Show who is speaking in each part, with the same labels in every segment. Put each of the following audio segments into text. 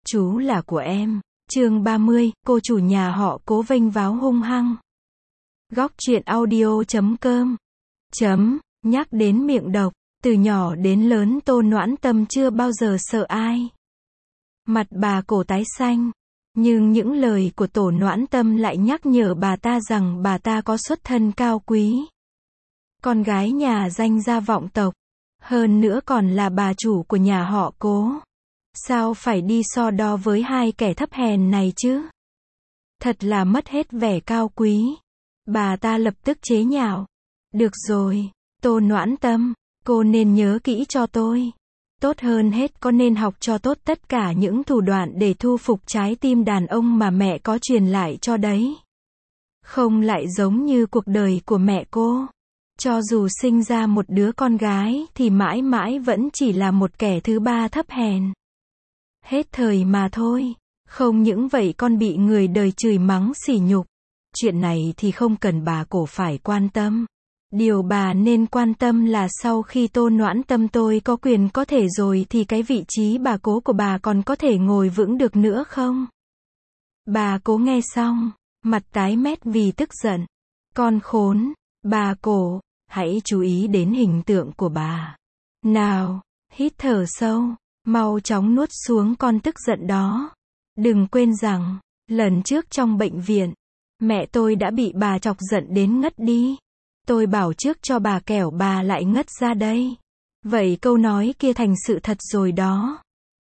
Speaker 1: Chú là của em. Chương 30, cô chủ nhà họ Cố vênh váo hung hăng. Góc truyện audio.com. Nhắc đến miệng độc, từ nhỏ đến lớn Tô Noãn Tâm chưa bao giờ sợ ai. Mặt bà Cổ tái xanh, nhưng những lời của Tổ Noãn Tâm lại nhắc nhở bà ta rằng bà ta có xuất thân cao quý. Con gái nhà danh gia vọng tộc, hơn nữa còn là bà chủ của nhà họ Cố. Sao phải đi so đo với hai kẻ thấp hèn này chứ? Thật là mất hết vẻ cao quý. Bà ta lập tức chế nhạo. Được rồi, Tô Noãn Tâm, cô nên nhớ kỹ cho tôi. Tốt hơn hết có nên học cho tốt tất cả những thủ đoạn để thu phục trái tim đàn ông mà mẹ có truyền lại cho đấy. Không lại giống như cuộc đời của mẹ cô. Cho dù sinh ra một đứa con gái thì mãi mãi vẫn chỉ là một kẻ thứ ba thấp hèn. Hết thời mà thôi. Không những vậy con bị người đời chửi mắng sỉ nhục. Chuyện này thì không cần bà Cổ phải quan tâm. Điều bà nên quan tâm là sau khi Tô Noãn Tâm tôi có quyền có thể rồi thì cái vị trí bà Cố của bà còn có thể ngồi vững được nữa không? Bà Cố nghe xong, mặt tái mét vì tức giận. Con khốn, bà Cổ, hãy chú ý đến hình tượng của bà. Nào, hít thở sâu, mau chóng nuốt xuống con tức giận đó. Đừng quên rằng, lần trước trong bệnh viện, mẹ tôi đã bị bà chọc giận đến ngất đi. Tôi bảo trước cho bà kẻo bà lại ngất ra đây. Vậy câu nói kia thành sự thật rồi đó.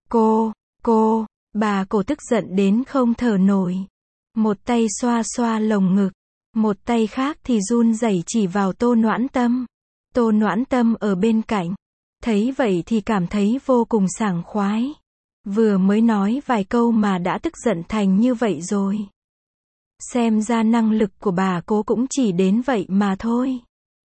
Speaker 1: Bà Cổ tức giận đến không thở nổi. Một tay xoa xoa lồng ngực, một tay khác thì run rẩy chỉ vào Tô Noãn Tâm. Tô Noãn Tâm ở bên cạnh, thấy vậy thì cảm thấy vô cùng sảng khoái. Vừa mới nói vài câu mà đã tức giận thành như vậy rồi. Xem ra năng lực của bà Cố cũng chỉ đến vậy mà thôi.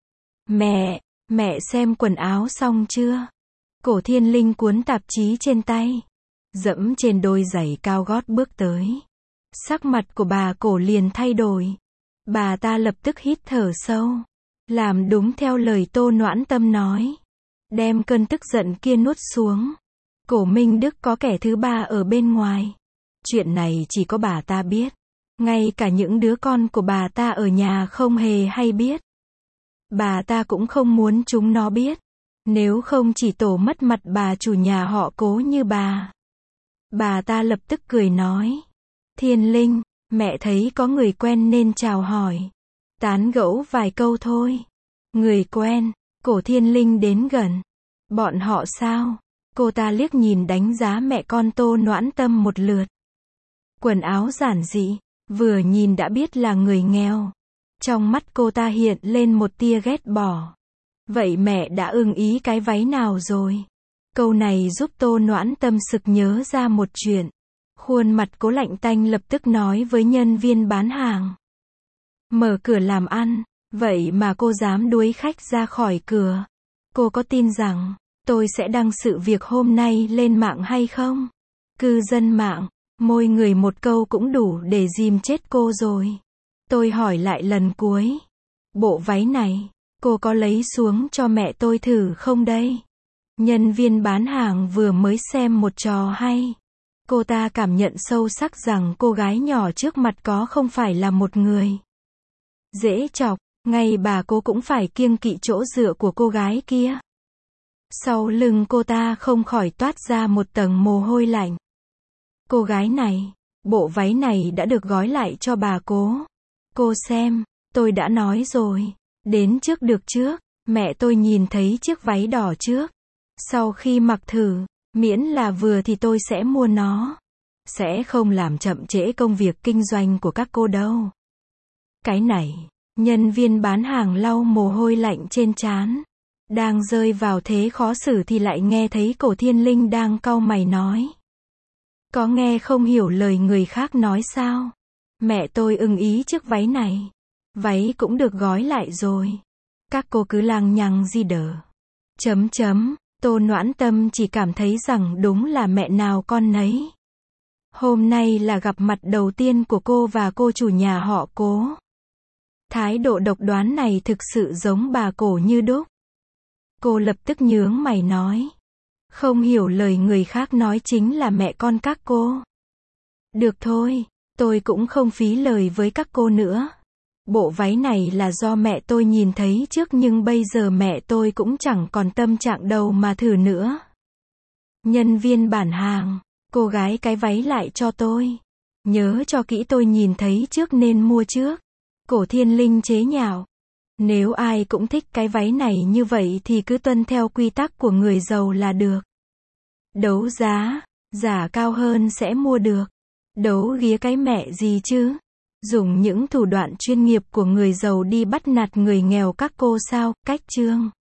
Speaker 1: Mẹ xem quần áo xong chưa? Cổ Thiên Linh cuốn tạp chí trên tay, dẫm trên đôi giày cao gót bước tới. Sắc mặt của bà Cổ liền thay đổi. Bà ta lập tức hít thở sâu, làm đúng theo lời Tô Noãn Tâm nói. Đem cơn tức giận kia nuốt xuống. Cổ Minh Đức có kẻ thứ ba ở bên ngoài. Chuyện này chỉ có bà ta biết. Ngay cả những đứa con của bà ta ở nhà không hề hay biết. Bà ta cũng không muốn chúng nó biết. Nếu không chỉ tổ mất mặt bà chủ nhà họ Cố như bà. Bà ta lập tức cười nói. Thiên Linh, mẹ thấy có người quen nên chào hỏi. Tán gẫu vài câu thôi. Người quen, Cổ Thiên Linh đến gần. Bọn họ sao? Cô ta liếc nhìn đánh giá mẹ con Tô Noãn Tâm một lượt. Quần áo giản dị, vừa nhìn đã biết là người nghèo. Trong mắt cô ta hiện lên một tia ghét bỏ. Vậy mẹ đã ưng ý cái váy nào rồi? Câu này giúp Tô Noãn Tâm sực nhớ ra một chuyện. Khuôn mặt Cố lạnh tanh lập tức nói với nhân viên bán hàng. Mở cửa làm ăn, vậy mà cô dám đuổi khách ra khỏi cửa. Cô có tin rằng tôi sẽ đăng sự việc hôm nay lên mạng hay không? Cư dân mạng, mỗi người một câu cũng đủ để dìm chết cô rồi. Tôi hỏi lại lần cuối. Bộ váy này, cô có lấy xuống cho mẹ tôi thử không đây? Nhân viên bán hàng vừa mới xem một trò hay. Cô ta cảm nhận sâu sắc rằng cô gái nhỏ trước mặt có không phải là một người dễ chọc, ngay bà Cố cũng phải kiêng kỵ chỗ dựa của cô gái kia. Sau lưng cô ta không khỏi toát ra một tầng mồ hôi lạnh. Cô gái này, bộ váy này đã được gói lại cho bà Cố. Cô xem, tôi đã nói rồi, đến trước được trước, mẹ tôi nhìn thấy chiếc váy đỏ trước. Sau khi mặc thử, miễn là vừa thì tôi sẽ mua nó. Sẽ không làm chậm trễ công việc kinh doanh của các cô đâu. Cái này, nhân viên bán hàng lau mồ hôi lạnh trên trán. Đang rơi vào thế khó xử thì lại nghe thấy Cổ Thiên Linh đang cau mày nói. Có nghe không hiểu lời người khác nói sao? Mẹ tôi ưng ý chiếc váy này. Váy cũng được gói lại rồi. Các cô cứ lằng nhằng gì đờ. Tô Noãn Tâm chỉ cảm thấy rằng đúng là mẹ nào con nấy. Hôm nay là gặp mặt đầu tiên của cô và cô chủ nhà họ Cố. Thái độ độc đoán này thực sự giống bà Cổ như đúc. Cô lập tức nhướng mày nói. Không hiểu lời người khác nói chính là mẹ con các cô. Được thôi, tôi cũng không phí lời với các cô nữa. Bộ váy này là do mẹ tôi nhìn thấy trước nhưng bây giờ mẹ tôi cũng chẳng còn tâm trạng đâu mà thử nữa. Nhân viên bản hàng, cô gái cái váy lại cho tôi. Nhớ cho kỹ, tôi nhìn thấy trước nên mua trước. Cổ Thiên Linh chế nhạo. Nếu ai cũng thích cái váy này như vậy thì cứ tuân theo quy tắc của người giàu là được. Đấu giá, giá cao hơn sẽ mua được. Đấu ghía cái mẹ gì chứ? Dùng những thủ đoạn chuyên nghiệp của người giàu đi bắt nạt người nghèo các cô sao? Cách chương.